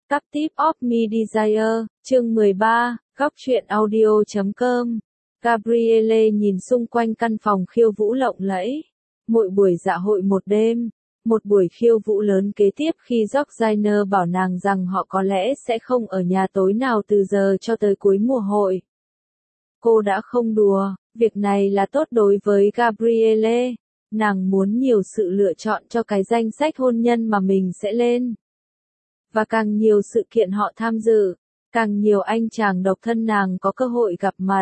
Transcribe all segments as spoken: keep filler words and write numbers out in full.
Captive of Me Desire, chương mười ba, góc truyện audio chấm com. Gabrielle nhìn xung quanh căn phòng khiêu vũ lộng lẫy. Mỗi buổi dạ hội một đêm, một buổi khiêu vũ lớn kế tiếp khi Georgina bảo nàng rằng họ có lẽ sẽ không ở nhà tối nào từ giờ cho tới cuối mùa hội. Cô đã không đùa, việc này là tốt đối với Gabrielle. Nàng muốn nhiều sự lựa chọn cho cái danh sách hôn nhân mà mình sẽ lên. Và càng nhiều sự kiện họ tham dự, càng nhiều anh chàng độc thân nàng có cơ hội gặp mặt.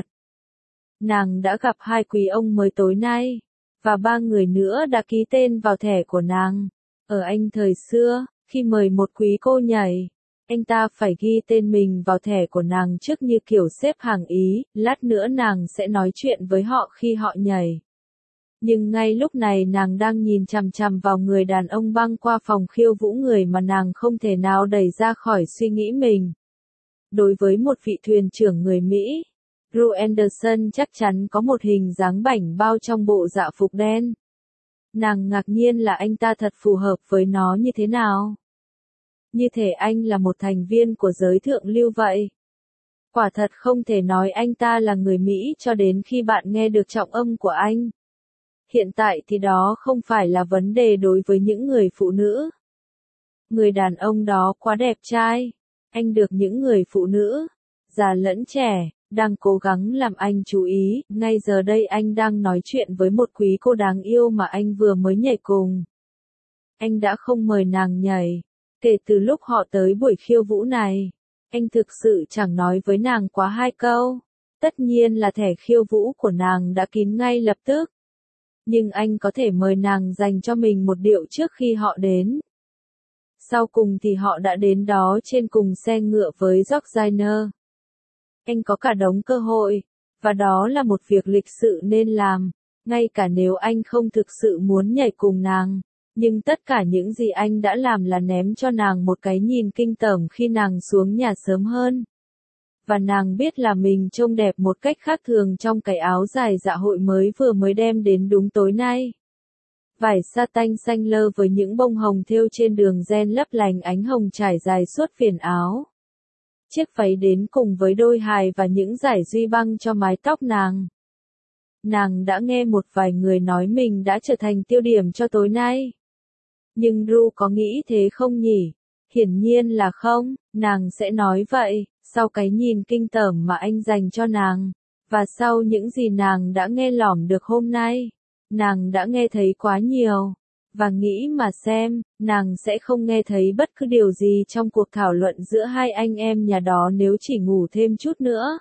Nàng đã gặp hai quý ông mới tối nay, và ba người nữa đã ký tên vào thẻ của nàng. Ở Anh thời xưa, khi mời một quý cô nhảy, anh ta phải ghi tên mình vào thẻ của nàng trước như kiểu xếp hàng Ý, lát nữa nàng sẽ nói chuyện với họ khi họ nhảy. Nhưng ngay lúc này nàng đang nhìn chằm chằm vào người đàn ông băng qua phòng khiêu vũ, người mà nàng không thể nào đẩy ra khỏi suy nghĩ mình. Đối với một vị thuyền trưởng người Mỹ, Drew Anderson chắc chắn có một hình dáng bảnh bao trong bộ dạ phục đen. Nàng ngạc nhiên là anh ta thật phù hợp với nó như thế nào. Như thể anh là một thành viên của giới thượng lưu vậy. Quả thật không thể nói anh ta là người Mỹ cho đến khi bạn nghe được trọng âm của anh. Hiện tại thì đó không phải là vấn đề đối với những người phụ nữ. Người đàn ông đó quá đẹp trai. Anh được những người phụ nữ, già lẫn trẻ, đang cố gắng làm anh chú ý. Ngay giờ đây anh đang nói chuyện với một quý cô đáng yêu mà anh vừa mới nhảy cùng. Anh đã không mời nàng nhảy. Kể từ lúc họ tới buổi khiêu vũ này, anh thực sự chẳng nói với nàng quá hai câu. Tất nhiên là thẻ khiêu vũ của nàng đã kín ngay lập tức. Nhưng anh có thể mời nàng dành cho mình một điệu trước khi họ đến. Sau cùng thì họ đã đến đó trên cùng xe ngựa với Georgina. Anh có cả đống cơ hội, và đó là một việc lịch sự nên làm, ngay cả nếu anh không thực sự muốn nhảy cùng nàng. Nhưng tất cả những gì anh đã làm là ném cho nàng một cái nhìn kinh tởm khi nàng xuống nhà sớm hơn. Và nàng biết là mình trông đẹp một cách khác thường trong cái áo dài dạ hội mới vừa mới đem đến đúng tối nay. Vải sa tanh xanh lơ với những bông hồng thêu trên đường ren lấp lánh ánh hồng trải dài suốt viền áo. Chiếc váy đến cùng với đôi hài và những dải duy băng cho mái tóc nàng. Nàng đã nghe một vài người nói mình đã trở thành tiêu điểm cho tối nay. Nhưng Drew có nghĩ thế không nhỉ? Hiển nhiên là không, nàng sẽ nói vậy, sau cái nhìn kinh tởm mà anh dành cho nàng, và sau những gì nàng đã nghe lỏm được hôm nay. Nàng đã nghe thấy quá nhiều, và nghĩ mà xem, nàng sẽ không nghe thấy bất cứ điều gì trong cuộc thảo luận giữa hai anh em nhà đó nếu chỉ ngủ thêm chút nữa.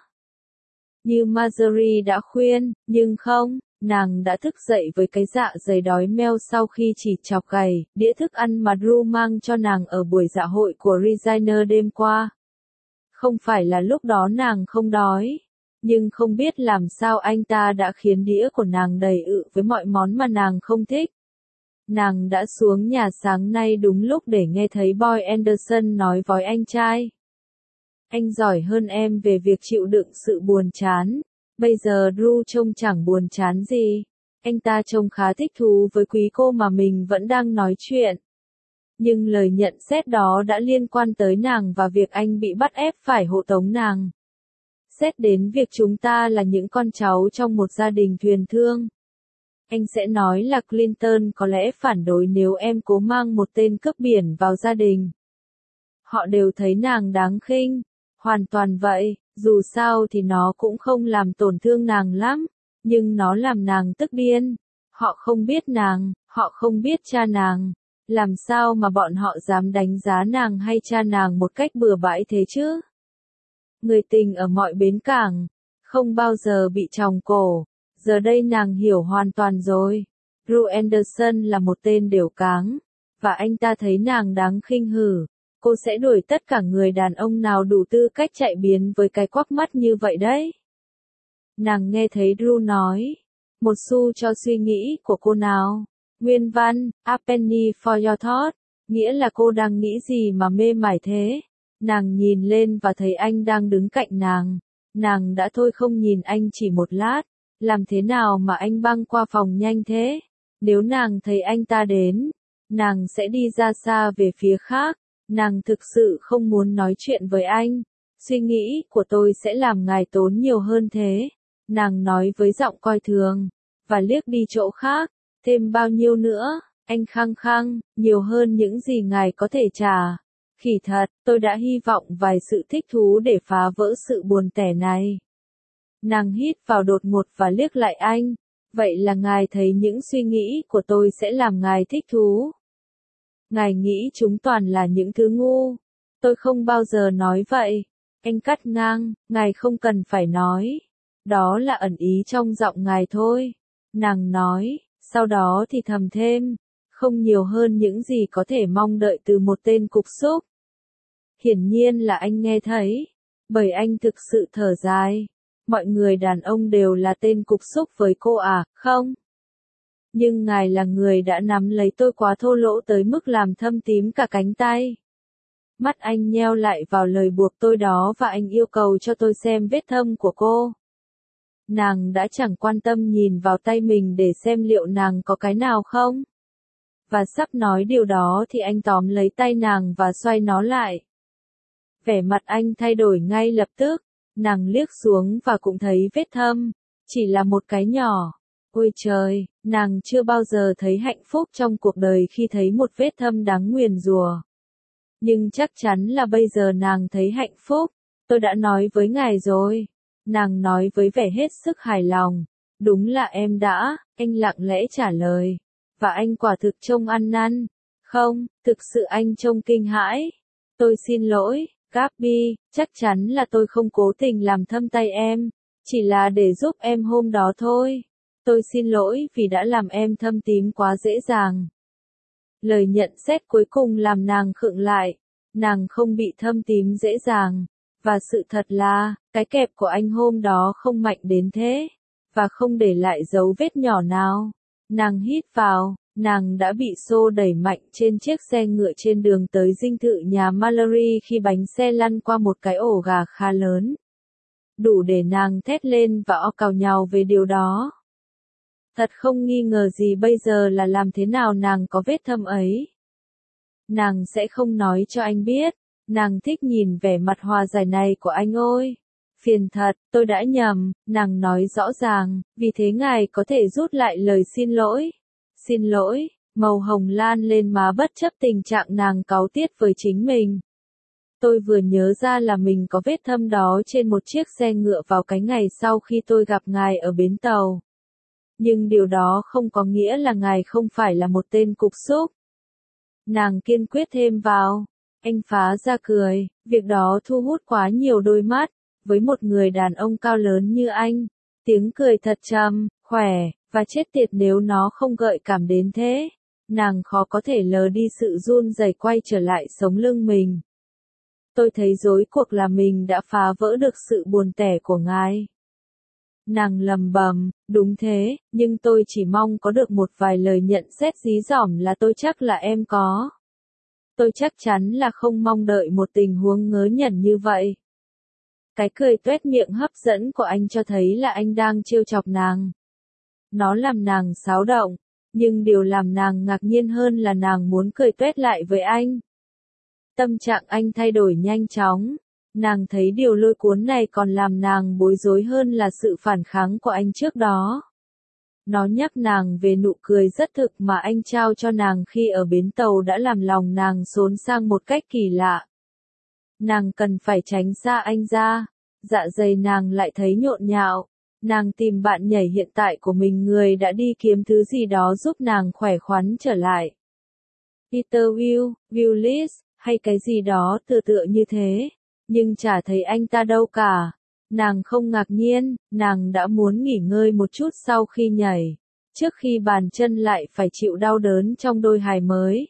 Như Marjorie đã khuyên, nhưng không, nàng đã thức dậy với cái dạ dày đói meo sau khi chỉ chọc gầy đĩa thức ăn mà Drew mang cho nàng ở buổi dạ hội của Regina đêm qua. Không phải là lúc đó nàng không đói. Nhưng không biết làm sao anh ta đã khiến đĩa của nàng đầy ự với mọi món mà nàng không thích. Nàng đã xuống nhà sáng nay đúng lúc để nghe thấy Boy Anderson nói với anh trai. Anh giỏi hơn em về việc chịu đựng sự buồn chán. Bây giờ Drew trông chẳng buồn chán gì. Anh ta trông khá thích thú với quý cô mà mình vẫn đang nói chuyện. Nhưng lời nhận xét đó đã liên quan tới nàng và việc anh bị bắt ép phải hộ tống nàng. Xét đến việc chúng ta là những con cháu trong một gia đình thuyền thương. Anh sẽ nói là Clinton có lẽ phản đối nếu em cố mang một tên cướp biển vào gia đình. Họ đều thấy nàng đáng khinh. Hoàn toàn vậy, dù sao thì nó cũng không làm tổn thương nàng lắm, nhưng nó làm nàng tức điên. Họ không biết nàng, họ không biết cha nàng. Làm sao mà bọn họ dám đánh giá nàng hay cha nàng một cách bừa bãi thế chứ? Người tình ở mọi bến cảng, không bao giờ bị tròng cổ. Giờ đây nàng hiểu hoàn toàn rồi. Drew Anderson là một tên đều cáng, và anh ta thấy nàng đáng khinh hử. Cô sẽ đuổi tất cả người đàn ông nào đủ tư cách chạy biến với cái quắc mắt như vậy đấy. Nàng nghe thấy Drew nói. Một xu cho suy nghĩ của cô nào. Nguyên văn, a penny for your thought. Nghĩa là cô đang nghĩ gì mà mê mải thế. Nàng nhìn lên và thấy anh đang đứng cạnh nàng. Nàng đã thôi không nhìn anh chỉ một lát. Làm thế nào mà anh băng qua phòng nhanh thế? Nếu nàng thấy anh ta đến, nàng sẽ đi ra xa về phía khác. Nàng thực sự không muốn nói chuyện với anh. Suy nghĩ của tôi sẽ làm ngài tốn nhiều hơn thế. Nàng nói với giọng coi thường, và liếc đi chỗ khác. Thêm bao nhiêu nữa, anh khăng khăng, nhiều hơn những gì ngài có thể trả. Khỉ thật, tôi đã hy vọng vài sự thích thú để phá vỡ sự buồn tẻ này. Nàng hít vào đột ngột và liếc lại anh. Vậy là ngài thấy những suy nghĩ của tôi sẽ làm ngài thích thú. Ngài nghĩ chúng toàn là những thứ ngu. Tôi không bao giờ nói vậy. Anh cắt ngang, ngài không cần phải nói. Đó là ẩn ý trong giọng ngài thôi. Nàng nói, sau đó thì thầm thêm, không nhiều hơn những gì có thể mong đợi từ một tên cục súc. Hiển nhiên là anh nghe thấy, bởi anh thực sự thở dài. Mọi người đàn ông đều là tên cục súc với cô à, không? Nhưng ngài là người đã nắm lấy tôi quá thô lỗ tới mức làm thâm tím cả cánh tay. Mắt anh nheo lại vào lời buộc tôi đó và anh yêu cầu cho tôi xem vết thâm của cô. Nàng đã chẳng quan tâm nhìn vào tay mình để xem liệu nàng có cái nào không. Và sắp nói điều đó thì anh tóm lấy tay nàng và xoay nó lại. Vẻ mặt anh thay đổi ngay lập tức. Nàng liếc xuống và cũng thấy vết thâm. Chỉ là một cái nhỏ. Ôi trời, nàng chưa bao giờ thấy hạnh phúc trong cuộc đời khi thấy một vết thâm đáng nguyền rủa. Nhưng chắc chắn là bây giờ nàng thấy hạnh phúc. Tôi đã nói với ngài rồi. Nàng nói với vẻ hết sức hài lòng. Đúng là em đã, anh lặng lẽ trả lời. Và anh quả thực trông ăn năn. Không, thực sự anh trông kinh hãi. Tôi xin lỗi, Gaby, chắc chắn là tôi không cố tình làm thâm tay em. Chỉ là để giúp em hôm đó thôi. Tôi xin lỗi vì đã làm em thâm tím quá dễ dàng. Lời nhận xét cuối cùng làm nàng khựng lại. Nàng không bị thâm tím dễ dàng. Và sự thật là, cái kẹp của anh hôm đó không mạnh đến thế. Và không để lại dấu vết nhỏ nào. Nàng hít vào, nàng đã bị xô đẩy mạnh trên chiếc xe ngựa trên đường tới dinh thự nhà Mallory khi bánh xe lăn qua một cái ổ gà khá lớn. Đủ để nàng thét lên và o cào nhào về điều đó. Thật không nghi ngờ gì bây giờ là làm thế nào nàng có vết thâm ấy. Nàng sẽ không nói cho anh biết. Nàng thích nhìn vẻ mặt hòa giải này của anh ôi. Phiền thật, tôi đã nhầm, nàng nói rõ ràng, vì thế ngài có thể rút lại lời xin lỗi. Xin lỗi, màu hồng lan lên má bất chấp tình trạng nàng cáu tiết với chính mình. Tôi vừa nhớ ra là mình có vết thâm đó trên một chiếc xe ngựa vào cái ngày sau khi tôi gặp ngài ở bến tàu. Nhưng điều đó không có nghĩa là ngài không phải là một tên cục súc. Nàng kiên quyết thêm vào. Anh phá ra cười, việc đó thu hút quá nhiều đôi mắt. Với một người đàn ông cao lớn như anh, tiếng cười thật trầm, khỏe, và chết tiệt nếu nó không gợi cảm đến thế. Nàng khó có thể lờ đi sự run rẩy quay trở lại sống lưng mình. Tôi thấy rối cuộc là mình đã phá vỡ được sự buồn tẻ của ngài. Nàng lầm bầm, đúng thế, nhưng tôi chỉ mong có được một vài lời nhận xét dí dỏm là tôi chắc là em có. Tôi chắc chắn là không mong đợi một tình huống ngớ ngẩn như vậy. Cái cười tuét miệng hấp dẫn của anh cho thấy là anh đang trêu chọc nàng. Nó làm nàng xáo động, nhưng điều làm nàng ngạc nhiên hơn là nàng muốn cười tuét lại với anh. Tâm trạng anh thay đổi nhanh chóng. Nàng thấy điều lôi cuốn này còn làm nàng bối rối hơn là sự phản kháng của anh trước đó. Nó nhắc nàng về nụ cười rất thực mà anh trao cho nàng khi ở bến tàu đã làm lòng nàng xốn sang một cách kỳ lạ. Nàng cần phải tránh xa anh ra. Dạ dày nàng lại thấy nhộn nhạo. Nàng tìm bạn nhảy hiện tại của mình, người đã đi kiếm thứ gì đó giúp nàng khỏe khoắn trở lại. Peter Will, Willis, hay cái gì đó tựa tựa như thế. Nhưng chả thấy anh ta đâu cả. Nàng không ngạc nhiên, nàng đã muốn nghỉ ngơi một chút sau khi nhảy. Trước khi bàn chân lại phải chịu đau đớn trong đôi hài mới.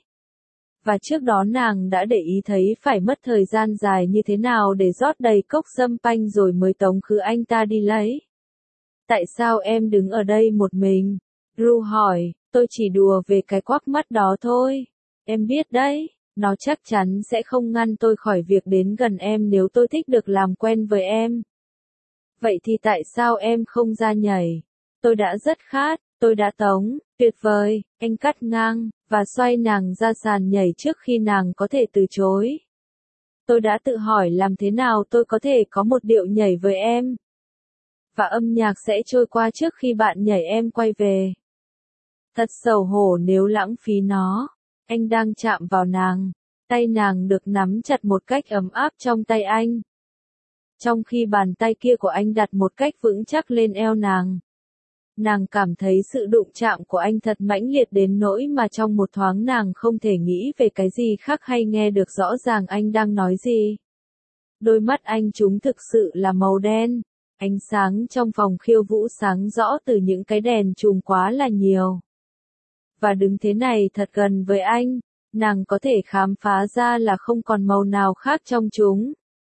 Và trước đó nàng đã để ý thấy phải mất thời gian dài như thế nào để rót đầy cốc sâm panh rồi mới tống khứ anh ta đi lấy. Tại sao em đứng ở đây một mình? Ru hỏi, tôi chỉ đùa về cái quắc mắt đó thôi. Em biết đấy, nó chắc chắn sẽ không ngăn tôi khỏi việc đến gần em nếu tôi thích được làm quen với em. Vậy thì tại sao em không ra nhảy? Tôi đã rất khát, tôi đã tống, Tuyệt vời, anh cắt ngang, và xoay nàng ra sàn nhảy trước khi nàng có thể từ chối. Tôi đã tự hỏi làm thế nào tôi có thể có một điệu nhảy với em. Và âm nhạc sẽ trôi qua trước khi bạn nhảy em quay về. Thật xấu hổ nếu lãng phí nó. Anh đang chạm vào nàng. Tay nàng được nắm chặt một cách ấm áp trong tay anh. Trong khi bàn tay kia của anh đặt một cách vững chắc lên eo nàng. Nàng cảm thấy sự đụng chạm của anh thật mãnh liệt đến nỗi mà trong một thoáng nàng không thể nghĩ về cái gì khác hay nghe được rõ ràng anh đang nói gì. Đôi mắt anh chúng thực sự là màu đen. Ánh sáng trong phòng khiêu vũ sáng rõ từ những cái đèn chùm quá là nhiều. Và đứng thế này thật gần với anh, nàng có thể khám phá ra là không còn màu nào khác trong chúng.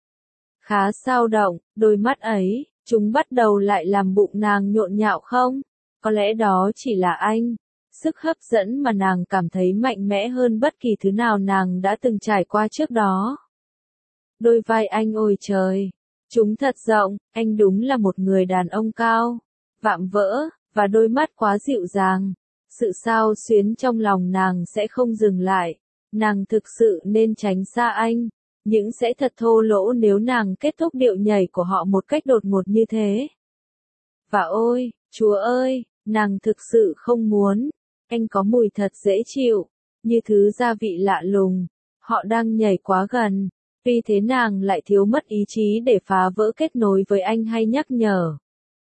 Khá sao động, đôi mắt ấy, chúng bắt đầu lại làm bụng nàng nhộn nhạo không? Có lẽ đó chỉ là anh. Sức hấp dẫn mà nàng cảm thấy mạnh mẽ hơn bất kỳ thứ nào nàng đã từng trải qua trước đó. Đôi vai anh ôi trời, chúng thật rộng, anh đúng là một người đàn ông cao, vạm vỡ, và đôi mắt quá dịu dàng. Sự xao xuyến trong lòng nàng sẽ không dừng lại, nàng thực sự nên tránh xa anh. Những sẽ thật thô lỗ nếu nàng kết thúc điệu nhảy của họ một cách đột ngột như thế. Và ôi, Chúa ơi, nàng thực sự không muốn. Anh có mùi thật dễ chịu, như thứ gia vị lạ lùng. Họ đang nhảy quá gần, vì thế nàng lại thiếu mất ý chí để phá vỡ kết nối với anh hay nhắc nhở.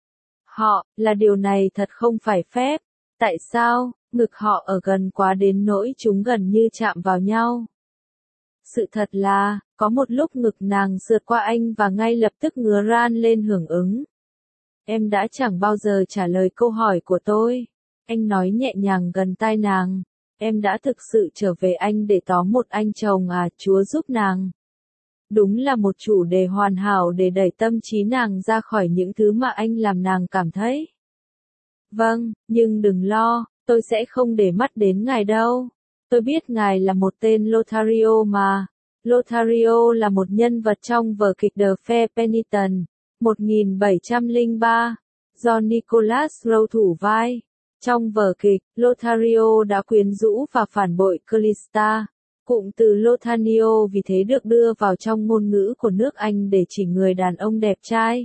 Họ, là điều này thật không phải phép. Tại sao, ngực họ ở gần quá đến nỗi chúng gần như chạm vào nhau? Sự thật là, có một lúc ngực nàng sượt qua anh và ngay lập tức ngứa ran lên hưởng ứng. Em đã chẳng bao giờ trả lời câu hỏi của tôi. Anh nói nhẹ nhàng gần tai nàng. Em đã thực sự trở về anh để tóm một anh chồng à, Chúa giúp nàng. Đúng là một chủ đề hoàn hảo để đẩy tâm trí nàng ra khỏi những thứ mà anh làm nàng cảm thấy. Vâng, nhưng đừng lo, tôi sẽ không để mắt đến ngài đâu. Tôi biết ngài là một tên Lothario mà. Lothario là một nhân vật trong vở kịch The Fair Penitent, một nghìn bảy trăm lẻ ba, do Nicholas Rowe thủ vai. Trong vở kịch, Lothario đã quyến rũ và phản bội Callista. Cụm từ Lothario vì thế được đưa vào trong ngôn ngữ của nước Anh để chỉ người đàn ông đẹp trai.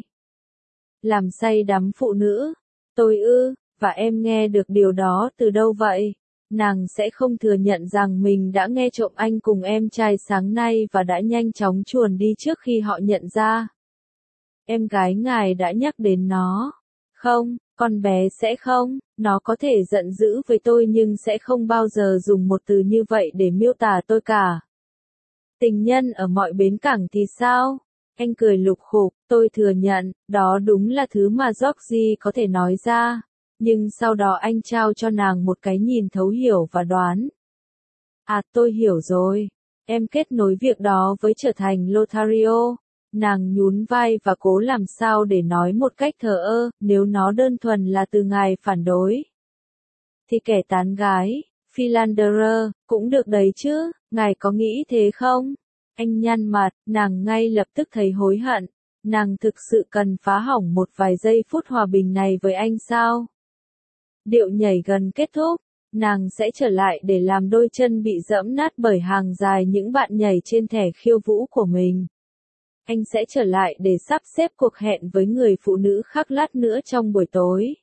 Làm say đắm phụ nữ. Tôi ư, và em nghe được điều đó từ đâu vậy? Nàng sẽ không thừa nhận rằng mình đã nghe trộm anh cùng em trai sáng nay và đã nhanh chóng chuồn đi trước khi họ nhận ra. Em gái ngài đã nhắc đến nó. Không, con bé sẽ không, nó có thể giận dữ với tôi nhưng sẽ không bao giờ dùng một từ như vậy để miêu tả tôi cả. Tình nhân ở mọi bến cảng thì sao? Anh cười lục khục, tôi thừa nhận, đó đúng là thứ mà Georgie có thể nói ra. Nhưng sau đó anh trao cho nàng một cái nhìn thấu hiểu và đoán. À, tôi hiểu rồi. Em kết nối việc đó với trở thành Lothario. Nàng nhún vai và cố làm sao để nói một cách thờ ơ, nếu nó đơn thuần là từ ngài phản đối. Thì kẻ tán gái, Philanderer, cũng được đấy chứ, ngài có nghĩ thế không? Anh nhăn mặt, nàng ngay lập tức thấy hối hận. Nàng thực sự cần phá hỏng một vài giây phút hòa bình này với anh sao? Điệu nhảy gần kết thúc, nàng sẽ trở lại để làm đôi chân bị dẫm nát bởi hàng dài những bạn nhảy trên thẻ khiêu vũ của mình. Anh sẽ trở lại để sắp xếp cuộc hẹn với người phụ nữ khác lát nữa trong buổi tối.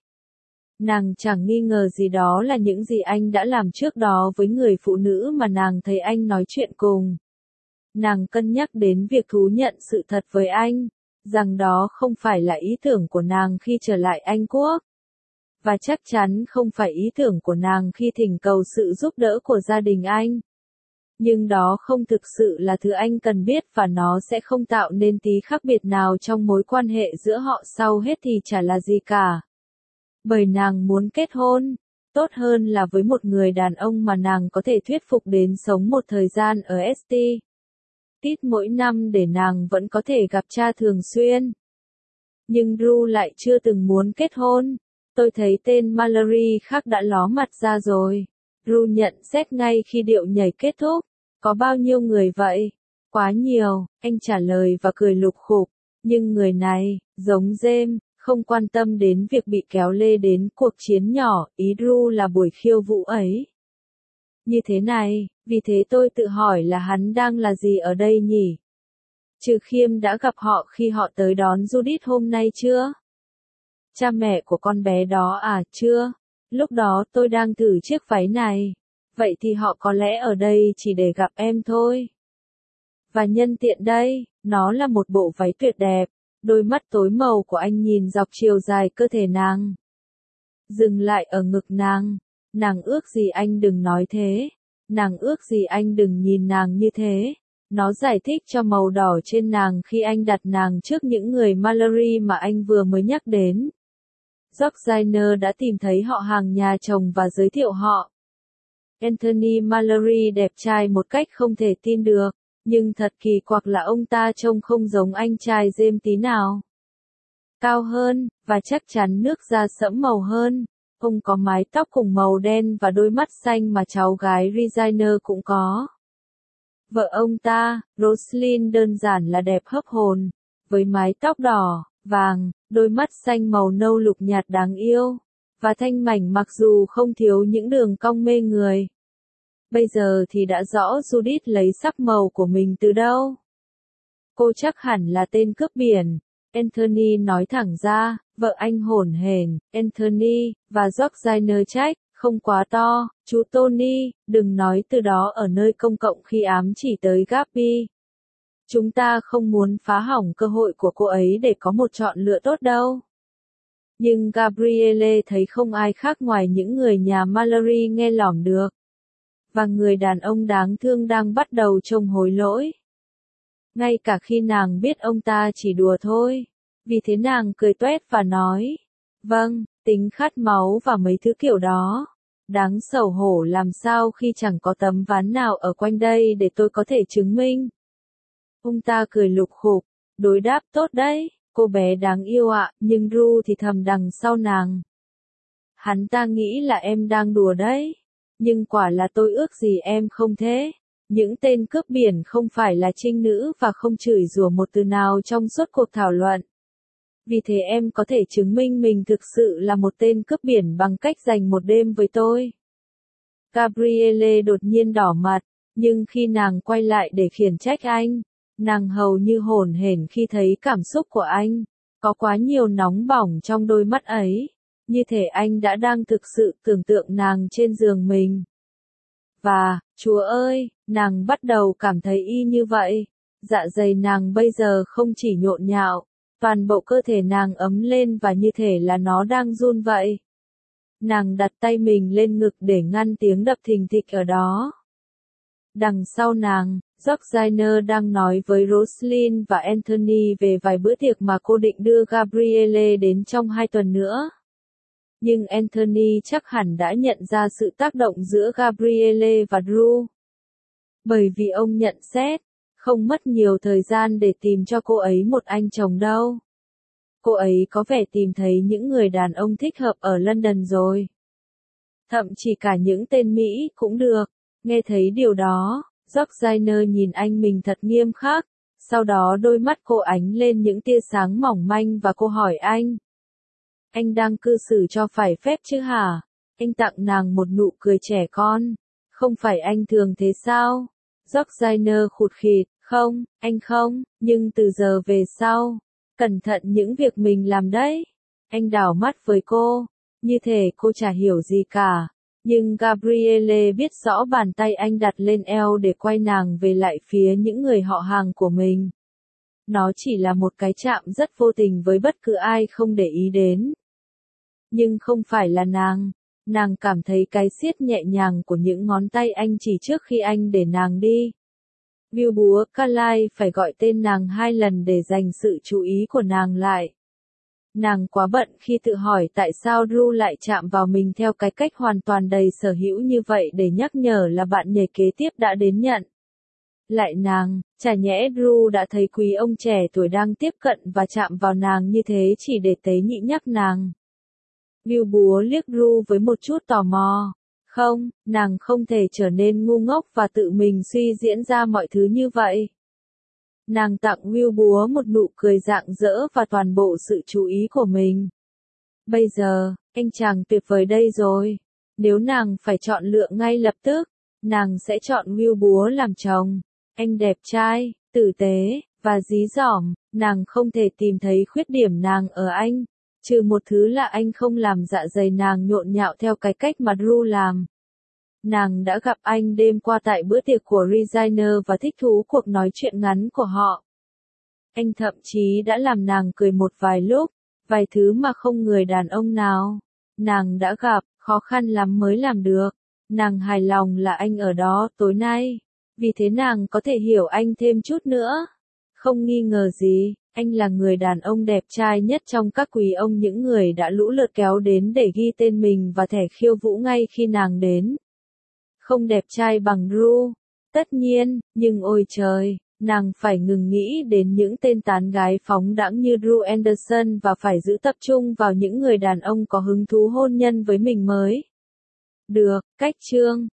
Nàng chẳng nghi ngờ gì đó là những gì anh đã làm trước đó với người phụ nữ mà nàng thấy anh nói chuyện cùng. Nàng cân nhắc đến việc thú nhận sự thật với anh, rằng đó không phải là ý tưởng của nàng khi trở lại Anh Quốc. Và chắc chắn không phải ý tưởng của nàng khi thỉnh cầu sự giúp đỡ của gia đình anh. Nhưng đó không thực sự là thứ anh cần biết và nó sẽ không tạo nên tí khác biệt nào trong mối quan hệ giữa họ sau hết thì chả là gì cả. Bởi nàng muốn kết hôn, tốt hơn là với một người đàn ông mà nàng có thể thuyết phục đến sống một thời gian ở ét tê. Tít mỗi năm để nàng vẫn có thể gặp cha thường xuyên. Nhưng Drew lại chưa từng muốn kết hôn. Tôi thấy tên Mallory khác đã ló mặt ra rồi. Drew nhận xét ngay khi điệu nhảy kết thúc. Có bao nhiêu người vậy? Quá nhiều, anh trả lời và cười lục khục. Nhưng người này, giống James, không quan tâm đến việc bị kéo lê đến cuộc chiến nhỏ, ý Drew là buổi khiêu vũ ấy. Như thế này, vì thế tôi tự hỏi là hắn đang là gì ở đây nhỉ? Trừ Khiêm đã gặp họ khi họ tới đón Judith hôm nay chưa? Cha mẹ của con bé đó à, chưa? Lúc đó tôi đang thử chiếc váy này. Vậy thì họ có lẽ ở đây chỉ để gặp em thôi. Và nhân tiện đây, nó là một bộ váy tuyệt đẹp. Đôi mắt tối màu của anh nhìn dọc chiều dài cơ thể nàng. Dừng lại ở ngực nàng. Nàng ước gì anh đừng nói thế. Nàng ước gì anh đừng nhìn nàng như thế. Nó giải thích cho màu đỏ trên nàng khi anh đặt nàng trước những người Mallory mà anh vừa mới nhắc đến. Georgina đã tìm thấy họ hàng nhà chồng và giới thiệu họ. Anthony Mallory đẹp trai một cách không thể tin được, nhưng thật kỳ quặc là ông ta trông không giống anh trai James tí nào. Cao hơn, và chắc chắn nước da sẫm màu hơn. Ông có mái tóc cùng màu đen và đôi mắt xanh mà cháu gái Regina cũng có. Vợ ông ta, Roslyn đơn giản là đẹp hấp hồn, với mái tóc đỏ, vàng, đôi mắt xanh màu nâu lục nhạt đáng yêu, và thanh mảnh mặc dù không thiếu những đường cong mê người. Bây giờ thì đã rõ Judith lấy sắc màu của mình từ đâu. Cô chắc hẳn là tên cướp biển, Anthony nói thẳng ra, vợ anh hổn hển, Anthony, và Georgina trách, không quá to, chú Tony, đừng nói từ đó ở nơi công cộng khi ám chỉ tới Gaby. Chúng ta không muốn phá hỏng cơ hội của cô ấy để có một chọn lựa tốt đâu. Nhưng Gabrielle thấy không ai khác ngoài những người nhà Mallory nghe lỏm được. Và người đàn ông đáng thương đang bắt đầu trông hối lỗi. Ngay cả khi nàng biết ông ta chỉ đùa thôi. Vì thế nàng cười toét và nói, vâng, tính khát máu và mấy thứ kiểu đó. Đáng xấu hổ làm sao khi chẳng có tấm ván nào ở quanh đây để tôi có thể chứng minh. Ông ta cười lục khục, đối đáp tốt đấy, cô bé đáng yêu ạ, nhưng Ru thì thầm đằng sau nàng. Hắn ta nghĩ là em đang đùa đấy, nhưng quả là tôi ước gì em không thế. Những tên cướp biển không phải là trinh nữ và không chửi rủa một từ nào trong suốt cuộc thảo luận. Vì thế em có thể chứng minh mình thực sự là một tên cướp biển bằng cách dành một đêm với tôi. Gabrielle đột nhiên đỏ mặt, nhưng khi nàng quay lại để khiển trách anh, nàng hầu như hổn hển khi thấy cảm xúc của anh. Có quá nhiều nóng bỏng trong đôi mắt ấy, như thể anh đã đang thực sự tưởng tượng nàng trên giường mình. Và, Chúa ơi, nàng bắt đầu cảm thấy y như vậy. Dạ dày nàng bây giờ không chỉ nhộn nhạo, toàn bộ cơ thể nàng ấm lên và như thể là nó đang run vậy. Nàng đặt tay mình lên ngực để ngăn tiếng đập thình thịch ở đó. Đằng sau nàng, Georgina đang nói với Roslyn và Anthony về vài bữa tiệc mà cô định đưa Gabrielle đến trong hai tuần nữa. Nhưng Anthony chắc hẳn đã nhận ra sự tác động giữa Gabrielle và Drew. Bởi vì ông nhận xét, không mất nhiều thời gian để tìm cho cô ấy một anh chồng đâu. Cô ấy có vẻ tìm thấy những người đàn ông thích hợp ở London rồi. Thậm chí cả những tên Mỹ cũng được. Nghe thấy điều đó, Georgina nhìn anh mình thật nghiêm khắc. Sau đó đôi mắt cô ánh lên những tia sáng mỏng manh và cô hỏi anh. Anh đang cư xử cho phải phép chứ hả? Anh tặng nàng một nụ cười trẻ con. Không phải anh thường thế sao? Georgina khụt khịt, không, anh không, nhưng từ giờ về sau, cẩn thận những việc mình làm đấy. Anh đảo mắt với cô, như thể cô chả hiểu gì cả. Nhưng Gabrielle biết rõ bàn tay anh đặt lên eo để quay nàng về lại phía những người họ hàng của mình. Nó chỉ là một cái chạm rất vô tình với bất cứ ai không để ý đến. Nhưng không phải là nàng. Nàng cảm thấy cái siết nhẹ nhàng của những ngón tay anh chỉ trước khi anh để nàng đi. Bill búa Carlyle phải gọi tên nàng hai lần để dành sự chú ý của nàng lại. Nàng quá bận khi tự hỏi tại sao Drew lại chạm vào mình theo cái cách hoàn toàn đầy sở hữu như vậy để nhắc nhở là bạn nhảy kế tiếp đã đến nhận. Lại nàng, chả nhẽ Drew đã thấy quý ông trẻ tuổi đang tiếp cận và chạm vào nàng như thế chỉ để tế nhị nhắc nàng. Bill búa liếc Drew với một chút tò mò. Không, nàng không thể trở nên ngu ngốc và tự mình suy diễn ra mọi thứ như vậy. Nàng tặng Will búa một nụ cười rạng rỡ và toàn bộ sự chú ý của mình. Bây giờ, anh chàng tuyệt vời đây rồi. Nếu nàng phải chọn lựa ngay lập tức, nàng sẽ chọn Will búa làm chồng. Anh đẹp trai, tử tế, và dí dỏm, nàng không thể tìm thấy khuyết điểm nàng ở anh. Trừ một thứ là anh không làm dạ dày nàng nhộn nhạo theo cái cách mà Drew làm. Nàng đã gặp anh đêm qua tại bữa tiệc của Regina và thích thú cuộc nói chuyện ngắn của họ. Anh thậm chí đã làm nàng cười một vài lúc, vài thứ mà không người đàn ông nào nàng đã gặp, khó khăn lắm mới làm được. Nàng hài lòng là anh ở đó tối nay, vì thế nàng có thể hiểu anh thêm chút nữa. Không nghi ngờ gì, anh là người đàn ông đẹp trai nhất trong các quý ông, những người đã lũ lượt kéo đến để ghi tên mình và thẻ khiêu vũ ngay khi nàng đến. Không đẹp trai bằng Drew, tất nhiên, nhưng ôi trời, nàng phải ngừng nghĩ đến những tên tán gái phóng đãng như Drew Anderson và phải giữ tập trung vào những người đàn ông có hứng thú hôn nhân với mình mới. Được, cách chương